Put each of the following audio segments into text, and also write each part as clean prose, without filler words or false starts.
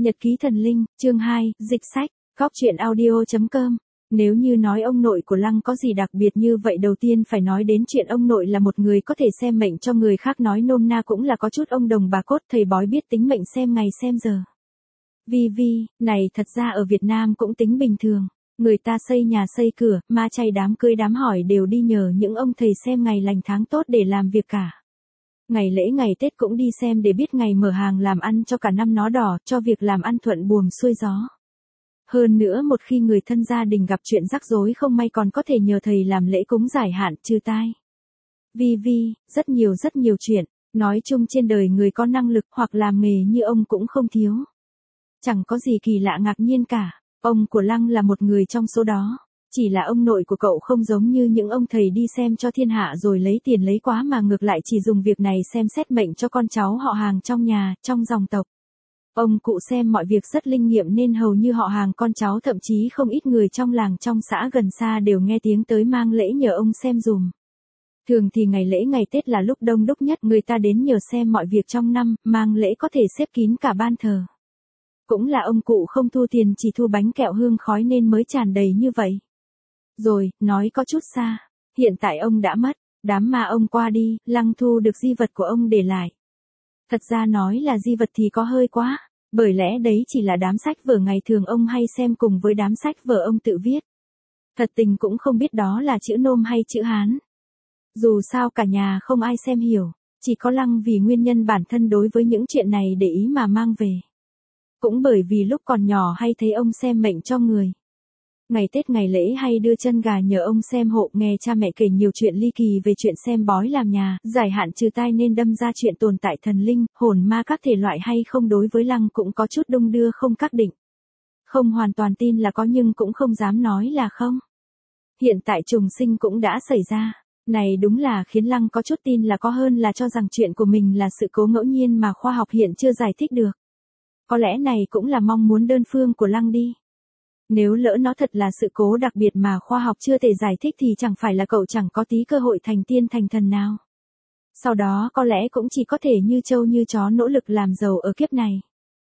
Nhật ký thần linh, chương 2, dịch sách, góc truyện audio.com. Nếu như nói ông nội của Lăng có gì đặc biệt như vậy, đầu tiên phải nói đến chuyện ông nội là một người có thể xem mệnh cho người khác, nói nôm na cũng là có chút ông đồng bà cốt, thầy bói biết tính mệnh xem ngày xem giờ. Vi, này thật ra ở Việt Nam cũng tính bình thường. Người ta xây nhà xây cửa, ma chay đám cưới đám hỏi đều đi nhờ những ông thầy xem ngày lành tháng tốt để làm việc cả. Ngày lễ ngày Tết cũng đi xem để biết ngày mở hàng làm ăn cho cả năm nó đỏ, cho việc làm ăn thuận buồm xuôi gió. Hơn nữa một khi người thân gia đình gặp chuyện rắc rối không may còn có thể nhờ thầy làm lễ cúng giải hạn trừ tai. Vi, rất nhiều chuyện, nói chung trên đời người có năng lực hoặc làm nghề như ông cũng không thiếu. Chẳng có gì kỳ lạ ngạc nhiên cả, ông của Lăng là một người trong số đó. Chỉ là ông nội của cậu không giống như những ông thầy đi xem cho thiên hạ rồi lấy tiền lấy quá, mà ngược lại chỉ dùng việc này xem xét mệnh cho con cháu họ hàng trong nhà, trong dòng tộc. Ông cụ xem mọi việc rất linh nghiệm nên hầu như họ hàng con cháu, thậm chí không ít người trong làng trong xã gần xa đều nghe tiếng tới mang lễ nhờ ông xem dùm. Thường thì ngày lễ ngày Tết là lúc đông đúc nhất, người ta đến nhờ xem mọi việc trong năm, mang lễ có thể xếp kín cả ban thờ. Cũng là ông cụ không thu tiền, chỉ thu bánh kẹo hương khói nên mới tràn đầy như vậy. Rồi, nói có chút xa, hiện tại ông đã mất, đám ma ông qua đi, Lăng thu được di vật của ông để lại. Thật ra nói là di vật thì có hơi quá, bởi lẽ đấy chỉ là đám sách vở ngày thường ông hay xem cùng với đám sách vở ông tự viết. Thật tình cũng không biết đó là chữ Nôm hay chữ Hán. Dù sao cả nhà không ai xem hiểu, chỉ có Lăng vì nguyên nhân bản thân đối với những chuyện này để ý mà mang về. Cũng bởi vì lúc còn nhỏ hay thấy ông xem mệnh cho người. Ngày Tết ngày lễ hay đưa chân gà nhờ ông xem hộ, nghe cha mẹ kể nhiều chuyện ly kỳ về chuyện xem bói làm nhà, giải hạn trừ tai nên đâm ra chuyện tồn tại thần linh, hồn ma các thể loại hay không, đối với Lăng cũng có chút đung đưa không xác định. Không hoàn toàn tin là có nhưng cũng không dám nói là không. Hiện tại trùng sinh cũng đã xảy ra, này đúng là khiến Lăng có chút tin là có hơn là cho rằng chuyện của mình là sự cố ngẫu nhiên mà khoa học hiện chưa giải thích được. Có lẽ này cũng là mong muốn đơn phương của Lăng đi. Nếu lỡ nó thật là sự cố đặc biệt mà khoa học chưa thể giải thích thì chẳng phải là cậu chẳng có tí cơ hội thành tiên thành thần nào. Sau đó có lẽ cũng chỉ có thể như trâu như chó nỗ lực làm giàu ở kiếp này.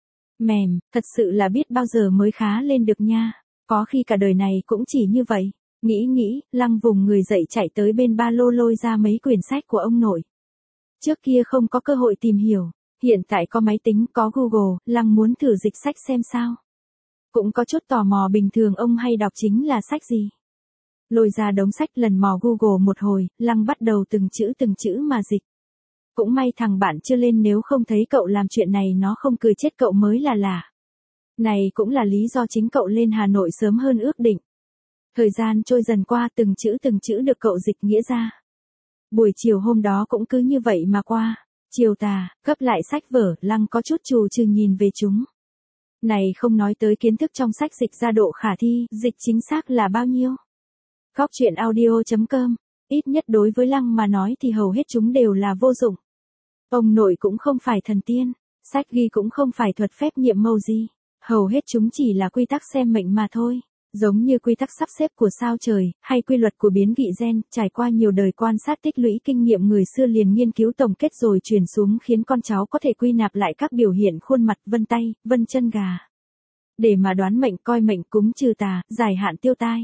Mềm, thật sự là biết bao giờ mới khá lên được nha. Có khi cả đời này cũng chỉ như vậy. Nghĩ, Lăng vùng người dậy chạy tới bên ba lô lôi ra mấy quyển sách của ông nội. Trước kia không có cơ hội tìm hiểu, hiện tại có máy tính, có Google, Lăng muốn thử dịch sách xem sao. Cũng có chút tò mò bình thường ông hay đọc chính là sách gì. Lôi ra đống sách lần mò Google một hồi, Lăng bắt đầu từng chữ mà dịch. Cũng may thằng bạn chưa lên, nếu không thấy cậu làm chuyện này nó không cười chết cậu mới là lạ. Này cũng là lý do chính cậu lên Hà Nội sớm hơn ước định. Thời gian trôi dần qua, từng chữ được cậu dịch nghĩa ra. Buổi chiều hôm đó cũng cứ như vậy mà qua. Chiều tà, gấp lại sách vở, Lăng có chút trù trừ nhìn về chúng. Này không nói tới kiến thức trong sách dịch ra độ khả thi, dịch chính xác là bao nhiêu. Góc truyện audio.com, ít nhất đối với Lăng mà nói thì hầu hết chúng đều là vô dụng. Ông nội cũng không phải thần tiên, sách ghi cũng không phải thuật phép nhiệm màu gì. Hầu hết chúng chỉ là quy tắc xem mệnh mà thôi. Giống như quy tắc sắp xếp của sao trời, hay quy luật của biến vị gen, trải qua nhiều đời quan sát tích lũy kinh nghiệm người xưa liền nghiên cứu tổng kết rồi truyền xuống, khiến con cháu có thể quy nạp lại các biểu hiện khuôn mặt, vân tay, vân chân gà. Để mà đoán mệnh, coi mệnh, cúng trừ tà, giải hạn tiêu tai.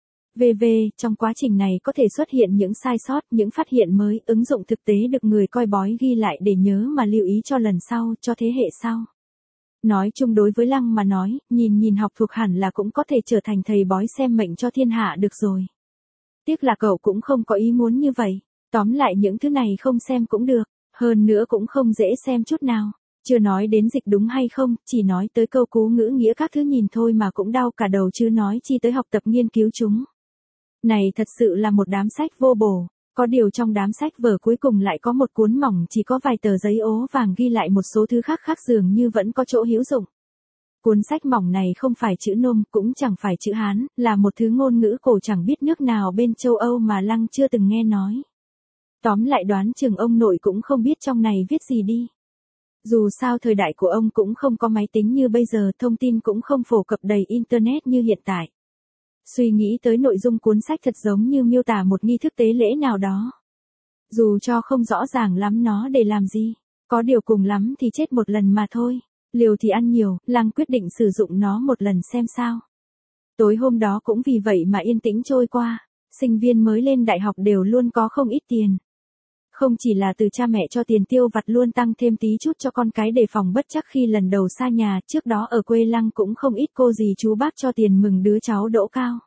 Trong quá trình này có thể xuất hiện những sai sót, những phát hiện mới, ứng dụng thực tế được người coi bói ghi lại để nhớ mà lưu ý cho lần sau, cho thế hệ sau. Nói chung đối với Lăng mà nói, nhìn học thuộc hẳn là cũng có thể trở thành thầy bói xem mệnh cho thiên hạ được rồi. Tiếc là cậu cũng không có ý muốn như vậy. Tóm lại những thứ này không xem cũng được, hơn nữa cũng không dễ xem chút nào. Chưa nói đến dịch đúng hay không, chỉ nói tới câu cú ngữ nghĩa các thứ nhìn thôi mà cũng đau cả đầu, chứ nói chi tới học tập nghiên cứu chúng. Này thật sự là một đám sách vô bổ. Có điều trong đám sách vở cuối cùng lại có một cuốn mỏng chỉ có vài tờ giấy ố vàng ghi lại một số thứ khác dường như vẫn có chỗ hữu dụng. Cuốn sách mỏng này không phải chữ Nôm, cũng chẳng phải chữ Hán, là một thứ ngôn ngữ cổ chẳng biết nước nào bên châu Âu mà Lăng chưa từng nghe nói. Tóm lại đoán chừng ông nội cũng không biết trong này viết gì đi. Dù sao thời đại của ông cũng không có máy tính như bây giờ, thông tin cũng không phổ cập đầy Internet như hiện tại. Suy nghĩ tới nội dung cuốn sách thật giống như miêu tả một nghi thức tế lễ nào đó. Dù cho không rõ ràng lắm nó để làm gì, có điều cùng lắm thì chết một lần mà thôi. Liều thì ăn nhiều, Lăng quyết định sử dụng nó một lần xem sao. Tối hôm đó cũng vì vậy mà yên tĩnh trôi qua, sinh viên mới lên đại học đều luôn có không ít tiền. Không chỉ là từ cha mẹ cho tiền tiêu vặt luôn tăng thêm tí chút cho con cái đề phòng bất chắc khi lần đầu xa nhà, trước đó ở quê Lăng cũng không ít cô dì chú bác cho tiền mừng đứa cháu đỗ cao.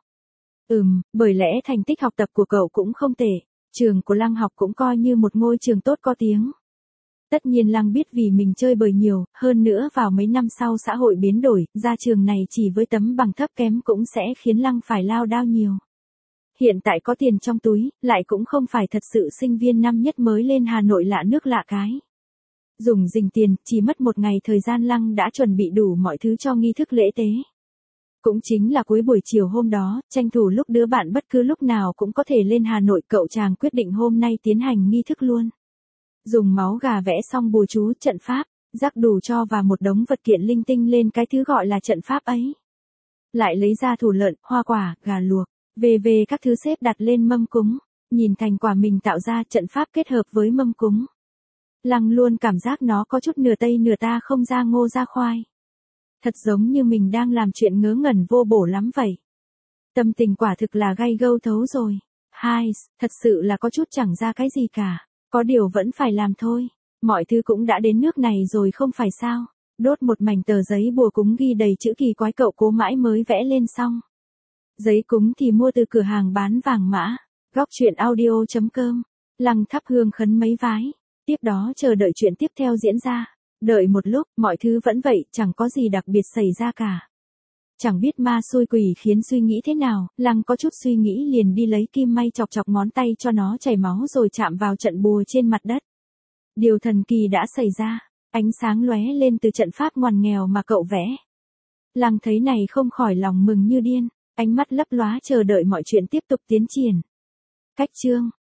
Bởi lẽ thành tích học tập của cậu cũng không tệ, trường của Lăng học cũng coi như một ngôi trường tốt có tiếng. Tất nhiên Lăng biết vì mình chơi bời nhiều, hơn nữa vào mấy năm sau xã hội biến đổi, ra trường này chỉ với tấm bằng thấp kém cũng sẽ khiến Lăng phải lao đao nhiều. Hiện tại có tiền trong túi, lại cũng không phải thật sự sinh viên năm nhất mới lên Hà Nội lạ nước lạ cái. Dùng dình tiền, chỉ mất một ngày thời gian Lăng đã chuẩn bị đủ mọi thứ cho nghi thức lễ tế. Cũng chính là cuối buổi chiều hôm đó, tranh thủ lúc đứa bạn bất cứ lúc nào cũng có thể lên Hà Nội, cậu chàng quyết định hôm nay tiến hành nghi thức luôn. Dùng máu gà vẽ xong bùa chú, trận pháp, rắc đủ cho và một đống vật kiện linh tinh lên cái thứ gọi là trận pháp ấy. Lại lấy ra thủ lợn, hoa quả, gà luộc, về các thứ xếp đặt lên mâm cúng, nhìn thành quả mình tạo ra trận pháp kết hợp với mâm cúng. Lăng luôn cảm giác nó có chút nửa Tây nửa ta không ra ngô ra khoai. Thật giống như mình đang làm chuyện ngớ ngẩn vô bổ lắm vậy. Tâm tình quả thực là gay gâu thấu rồi. Thật sự là có chút chẳng ra cái gì cả. Có điều vẫn phải làm thôi. Mọi thứ cũng đã đến nước này rồi không phải sao. Đốt một mảnh tờ giấy bùa cúng ghi đầy chữ kỳ quái cậu cố mãi mới vẽ lên xong. Giấy cúng thì mua từ cửa hàng bán vàng mã. Góc chuyện audio.com. Lăng thắp hương khấn mấy vái. Tiếp đó chờ đợi chuyện tiếp theo diễn ra. Đợi một lúc, mọi thứ vẫn vậy, chẳng có gì đặc biệt xảy ra cả. Chẳng biết ma xui quỷ khiến suy nghĩ thế nào, Lăng có chút suy nghĩ liền đi lấy kim may chọc chọc ngón tay cho nó chảy máu rồi chạm vào trận bùa trên mặt đất. Điều thần kỳ đã xảy ra, ánh sáng lóe lên từ trận pháp ngoằn nghèo mà cậu vẽ. Lăng thấy này không khỏi lòng mừng như điên, ánh mắt lấp lóa chờ đợi mọi chuyện tiếp tục tiến triển. Cách chương